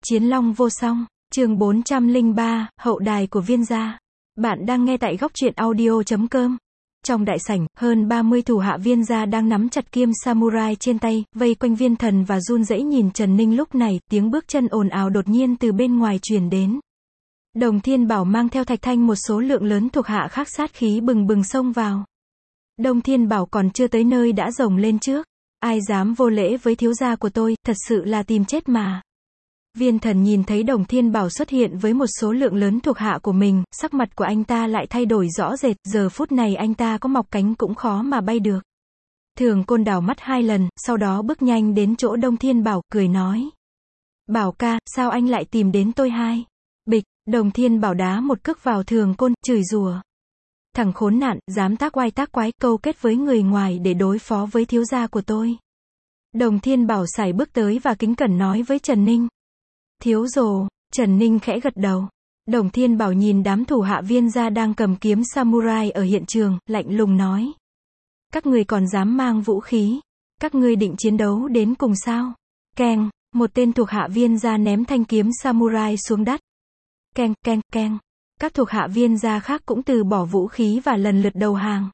Chiến Long vô song, chương 403, hậu đài của Viên gia. Bạn đang nghe tại góc truyện audio.com. Trong đại sảnh, hơn 30 thủ hạ Viên gia đang nắm chặt kiếm samurai trên tay, vây quanh Viên Thần và run rẩy nhìn Trần Ninh. Lúc này, tiếng bước chân ồn ào đột nhiên từ bên ngoài truyền đến. Đồng Thiên Bảo mang theo Thạch Thanh một số lượng lớn thuộc hạ khác sát khí bừng bừng xông vào. Đồng Thiên Bảo còn chưa tới nơi đã rồng lên trước. Ai dám vô lễ với thiếu gia của tôi, thật sự là tìm chết mà. Viên Thần nhìn thấy Đồng Thiên Bảo xuất hiện với một số lượng lớn thuộc hạ của mình, sắc mặt của anh ta lại thay đổi rõ rệt, giờ phút này anh ta có mọc cánh cũng khó mà bay được. Thường Côn đảo mắt hai lần, sau đó bước nhanh đến chỗ Đồng Thiên Bảo, cười nói. Bảo ca, sao anh lại tìm đến tôi hai? Bịch, Đồng Thiên Bảo đá một cước vào Thường Côn, chửi rủa. Thằng khốn nạn, dám tác oai tác quái, câu kết với người ngoài để đối phó với thiếu gia của tôi. Đồng Thiên Bảo sải bước tới và kính cẩn nói với Trần Ninh. Thiếu rồ, Trần Ninh khẽ gật đầu. Đồng Thiên Bảo nhìn đám thủ hạ Viên gia đang cầm kiếm samurai ở hiện trường, lạnh lùng nói. Các người còn dám mang vũ khí? Các ngươi định chiến đấu đến cùng sao? Keng, một tên thuộc hạ Viên gia ném thanh kiếm samurai xuống đất. Keng, keng, keng. Các thuộc hạ Viên gia khác cũng từ bỏ vũ khí và lần lượt đầu hàng.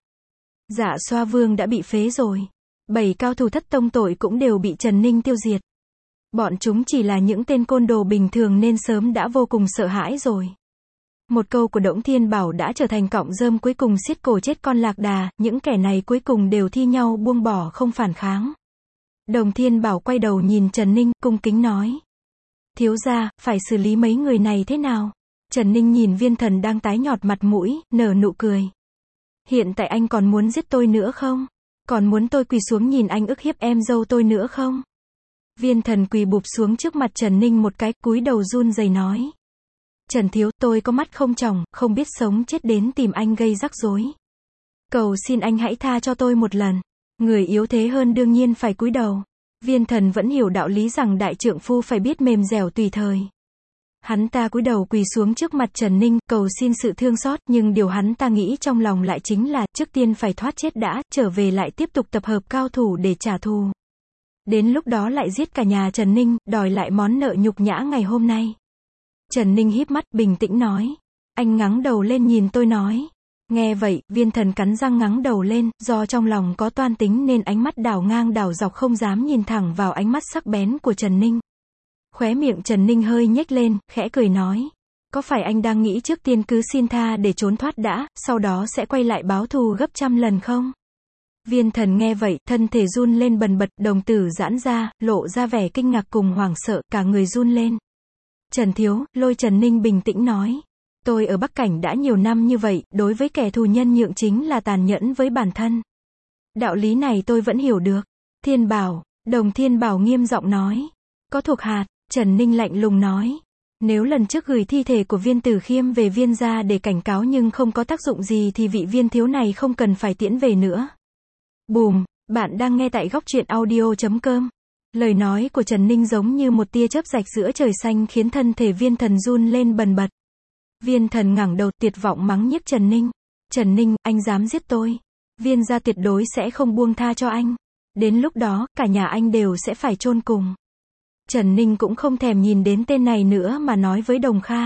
Dạ Xoa Vương đã bị phế rồi. 7 cao thủ Thất Tông tội cũng đều bị Trần Ninh tiêu diệt. Bọn chúng chỉ là những tên côn đồ bình thường nên sớm đã vô cùng sợ hãi rồi. Một câu của Đổng Thiên Bảo đã trở thành cọng rơm cuối cùng xiết cổ chết con lạc đà, những kẻ này cuối cùng đều thi nhau buông bỏ không phản kháng. Đồng Thiên Bảo quay đầu nhìn Trần Ninh, cung kính nói. Thiếu gia, phải xử lý mấy người này thế nào? Trần Ninh nhìn Viên Thần đang tái nhợt mặt mũi, nở nụ cười. Hiện tại anh còn muốn giết tôi nữa không? Còn muốn tôi quỳ xuống nhìn anh ức hiếp em dâu tôi nữa không? Viên Thần quỳ bụp xuống trước mặt Trần Ninh một cái, cúi đầu run rẩy nói. Trần thiếu, tôi có mắt không tròng, không biết sống chết đến tìm anh gây rắc rối. Cầu xin anh hãy tha cho tôi một lần. Người yếu thế hơn đương nhiên phải cúi đầu. Viên Thần vẫn hiểu đạo lý rằng đại trượng phu phải biết mềm dẻo tùy thời. Hắn ta cúi đầu quỳ xuống trước mặt Trần Ninh, cầu xin sự thương xót, nhưng điều hắn ta nghĩ trong lòng lại chính là, trước tiên phải thoát chết đã, trở về lại tiếp tục tập hợp cao thủ để trả thù. Đến lúc đó lại giết cả nhà Trần Ninh, đòi lại món nợ nhục nhã ngày hôm nay. Trần Ninh híp mắt, bình tĩnh nói. Anh ngẩng đầu lên nhìn tôi nói. Nghe vậy, Viên Thần cắn răng ngẩng đầu lên, do trong lòng có toan tính nên ánh mắt đảo ngang đảo dọc không dám nhìn thẳng vào ánh mắt sắc bén của Trần Ninh. Khóe miệng Trần Ninh hơi nhếch lên, khẽ cười nói. Có phải anh đang nghĩ trước tiên cứ xin tha để trốn thoát đã, sau đó sẽ quay lại báo thù gấp trăm lần không? Viên Thần nghe vậy, thân thể run lên bần bật, đồng tử giãn ra, lộ ra vẻ kinh ngạc cùng hoảng sợ, cả người run lên. Trần thiếu, Lôi Trần Ninh bình tĩnh nói. Tôi ở Bắc Cảnh đã nhiều năm như vậy, đối với kẻ thù nhân nhượng chính là tàn nhẫn với bản thân. Đạo lý này tôi vẫn hiểu được. Thiên Bảo, Đồng Thiên Bảo nghiêm giọng nói. Có thuộc hạ, Trần Ninh lạnh lùng nói. Nếu lần trước gửi thi thể của Viên Tử Khiêm về Viên gia để cảnh cáo nhưng không có tác dụng gì thì vị Viên thiếu này không cần phải tiễn về nữa. Bùm, bạn đang nghe tại góc truyện audio.com. Lời nói của Trần Ninh giống như một tia chớp rạch giữa trời xanh khiến thân thể Viên Thần run lên bần bật. Viên Thần ngẩng đầu tuyệt vọng mắng nhiếc Trần Ninh. Trần Ninh, anh dám giết tôi. Viên gia tuyệt đối sẽ không buông tha cho anh. Đến lúc đó, cả nhà anh đều sẽ phải chôn cùng. Trần Ninh cũng không thèm nhìn đến tên này nữa mà nói với Đồng Kha.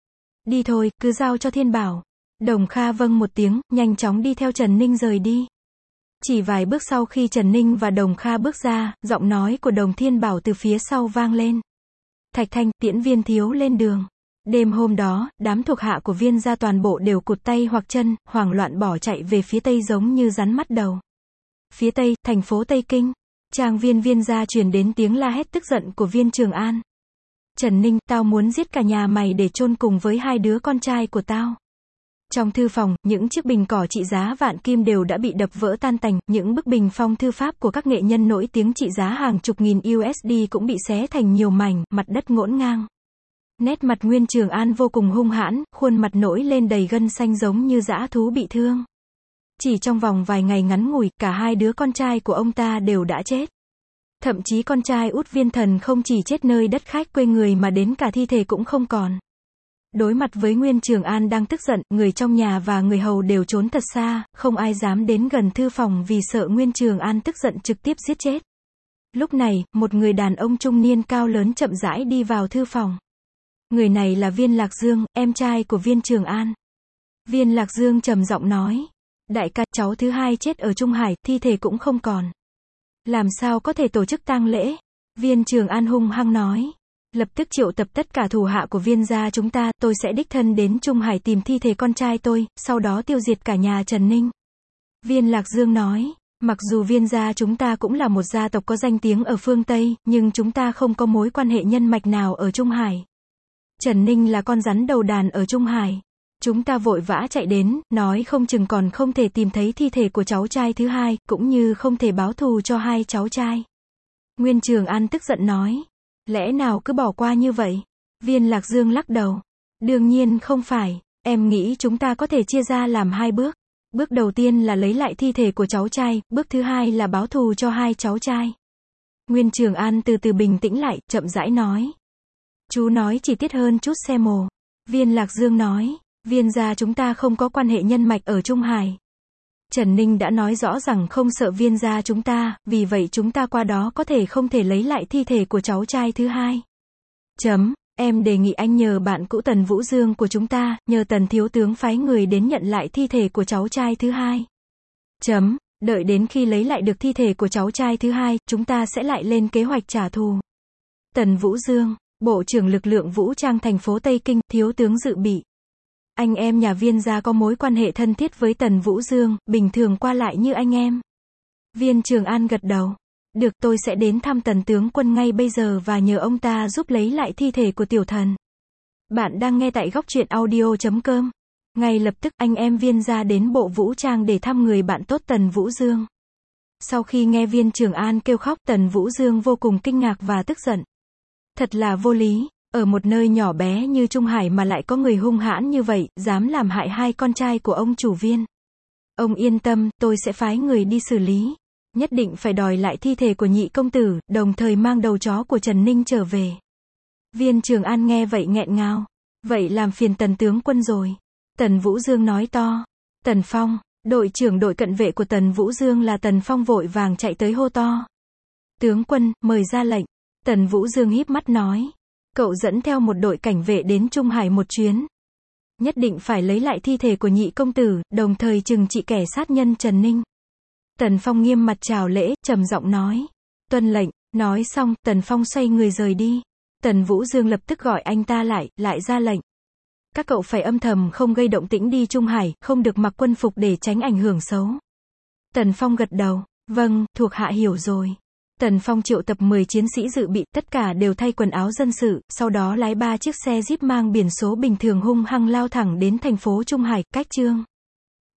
Đi thôi, cứ giao cho Thiên Bảo. Đồng Kha vâng một tiếng, nhanh chóng đi theo Trần Ninh rời đi. Chỉ vài bước sau khi Trần Ninh và Đồng Kha bước ra, giọng nói của Đồng Thiên Bảo từ phía sau vang lên. Thạch Thanh, tiễn Viên thiếu lên đường. Đêm hôm đó, đám thuộc hạ của Viên gia toàn bộ đều cụt tay hoặc chân, hoảng loạn bỏ chạy về phía tây giống như rắn mắt đầu. Phía tây, thành phố Tây Kinh. Trang viên Viên gia truyền đến tiếng la hét tức giận của Viên Trường An. Trần Ninh, tao muốn giết cả nhà mày để chôn cùng với hai đứa con trai của tao. Trong thư phòng, những chiếc bình cỏ trị giá vạn kim đều đã bị đập vỡ tan tành, những bức bình phong thư pháp của các nghệ nhân nổi tiếng trị giá hàng chục nghìn USD cũng bị xé thành nhiều mảnh, mặt đất ngổn ngang. Nét mặt Nguyên Trường An vô cùng hung hãn, khuôn mặt nổi lên đầy gân xanh giống như dã thú bị thương. Chỉ trong vòng vài ngày ngắn ngủi, cả hai đứa con trai của ông ta đều đã chết. Thậm chí con trai út Viên Thần không chỉ chết nơi đất khách quê người mà đến cả thi thể cũng không còn. Đối mặt với Nguyên Trường An đang tức giận, người trong nhà và người hầu đều trốn thật xa, không ai dám đến gần thư phòng vì sợ Nguyên Trường An tức giận trực tiếp giết chết. Lúc này, một người đàn ông trung niên cao lớn chậm rãi đi vào thư phòng. Người này là Viên Lạc Dương, em trai của Viên Trường An. Viên Lạc Dương trầm giọng nói. Đại ca, cháu thứ hai chết ở Trung Hải, thi thể cũng không còn. Làm sao có thể tổ chức tang lễ? Viên Trường An hung hăng nói. Lập tức triệu tập tất cả thủ hạ của Viên gia chúng ta, tôi sẽ đích thân đến Trung Hải tìm thi thể con trai tôi, sau đó tiêu diệt cả nhà Trần Ninh. Viên Lạc Dương nói. Mặc dù Viên gia chúng ta cũng là một gia tộc có danh tiếng ở phương Tây, nhưng chúng ta không có mối quan hệ nhân mạch nào ở Trung Hải. Trần Ninh là con rắn đầu đàn ở Trung Hải. Chúng ta vội vã chạy đến, nói không chừng còn không thể tìm thấy thi thể của cháu trai thứ hai, cũng như không thể báo thù cho hai cháu trai. Nguyên Trường An tức giận nói. Lẽ nào cứ bỏ qua như vậy? Viên Lạc Dương lắc đầu. Đương nhiên không phải, em nghĩ chúng ta có thể chia ra làm hai bước. Bước đầu tiên là lấy lại thi thể của cháu trai, bước thứ hai là báo thù cho hai cháu trai. Nguyên Trường An từ từ bình tĩnh lại, chậm rãi nói. Chú nói chi tiết hơn chút xe mồ. Viên Lạc Dương nói. Viên gia chúng ta không có quan hệ nhân mạch ở Trung Hải. Trần Ninh đã nói rõ rằng không sợ Viên gia chúng ta, vì vậy chúng ta qua đó có thể không thể lấy lại thi thể của cháu trai thứ hai. Em đề nghị anh nhờ bạn cũ Tần Vũ Dương của chúng ta, nhờ Tần thiếu tướng phái người đến nhận lại thi thể của cháu trai thứ hai. Đợi đến khi lấy lại được thi thể của cháu trai thứ hai, chúng ta sẽ lại lên kế hoạch trả thù. Tần Vũ Dương, Bộ trưởng lực lượng vũ trang thành phố Tây Kinh, thiếu tướng dự bị. Anh em nhà Viên gia có mối quan hệ thân thiết với Tần Vũ Dương, bình thường qua lại như anh em. Viên Trường An gật đầu. Được, tôi sẽ đến thăm Tần tướng quân ngay bây giờ và nhờ ông ta giúp lấy lại thi thể của tiểu thần. Bạn đang nghe tại góc truyện audio.com. Ngay lập tức, anh em Viên gia đến bộ vũ trang để thăm người bạn tốt Tần Vũ Dương. Sau khi nghe Viên Trường An kêu khóc, Tần Vũ Dương vô cùng kinh ngạc và tức giận. Thật là vô lý, ở một nơi nhỏ bé như Trung Hải mà lại có người hung hãn như vậy, dám làm hại hai con trai của ông chủ Viên. Ông yên tâm, tôi sẽ phái người đi xử lý. Nhất định phải đòi lại thi thể của nhị công tử, đồng thời mang đầu chó của Trần Ninh trở về. Viên Trường An nghe vậy nghẹn ngào. Vậy làm phiền Tần tướng quân rồi. Tần Vũ Dương nói to. Tần Phong, đội trưởng đội cận vệ của Tần Vũ Dương là Tần Phong vội vàng chạy tới hô to. Tướng quân, mời ra lệnh. Tần Vũ Dương híp mắt nói. Cậu dẫn theo một đội cảnh vệ đến Trung Hải một chuyến. Nhất định phải lấy lại thi thể của nhị công tử, đồng thời trừng trị kẻ sát nhân Trần Ninh. Tần Phong nghiêm mặt chào lễ, trầm giọng nói. Tuân lệnh. Nói xong, Tần Phong xoay người rời đi. Tần Vũ Dương lập tức gọi anh ta lại ra lệnh. Các cậu phải âm thầm không gây động tĩnh đi Trung Hải, không được mặc quân phục để tránh ảnh hưởng xấu. Tần Phong gật đầu. Vâng, thuộc hạ hiểu rồi. Tần Phong triệu tập 10 chiến sĩ dự bị, tất cả đều thay quần áo dân sự, sau đó lái 3 chiếc xe Jeep mang biển số bình thường hung hăng lao thẳng đến thành phố Trung Hải, cách Chương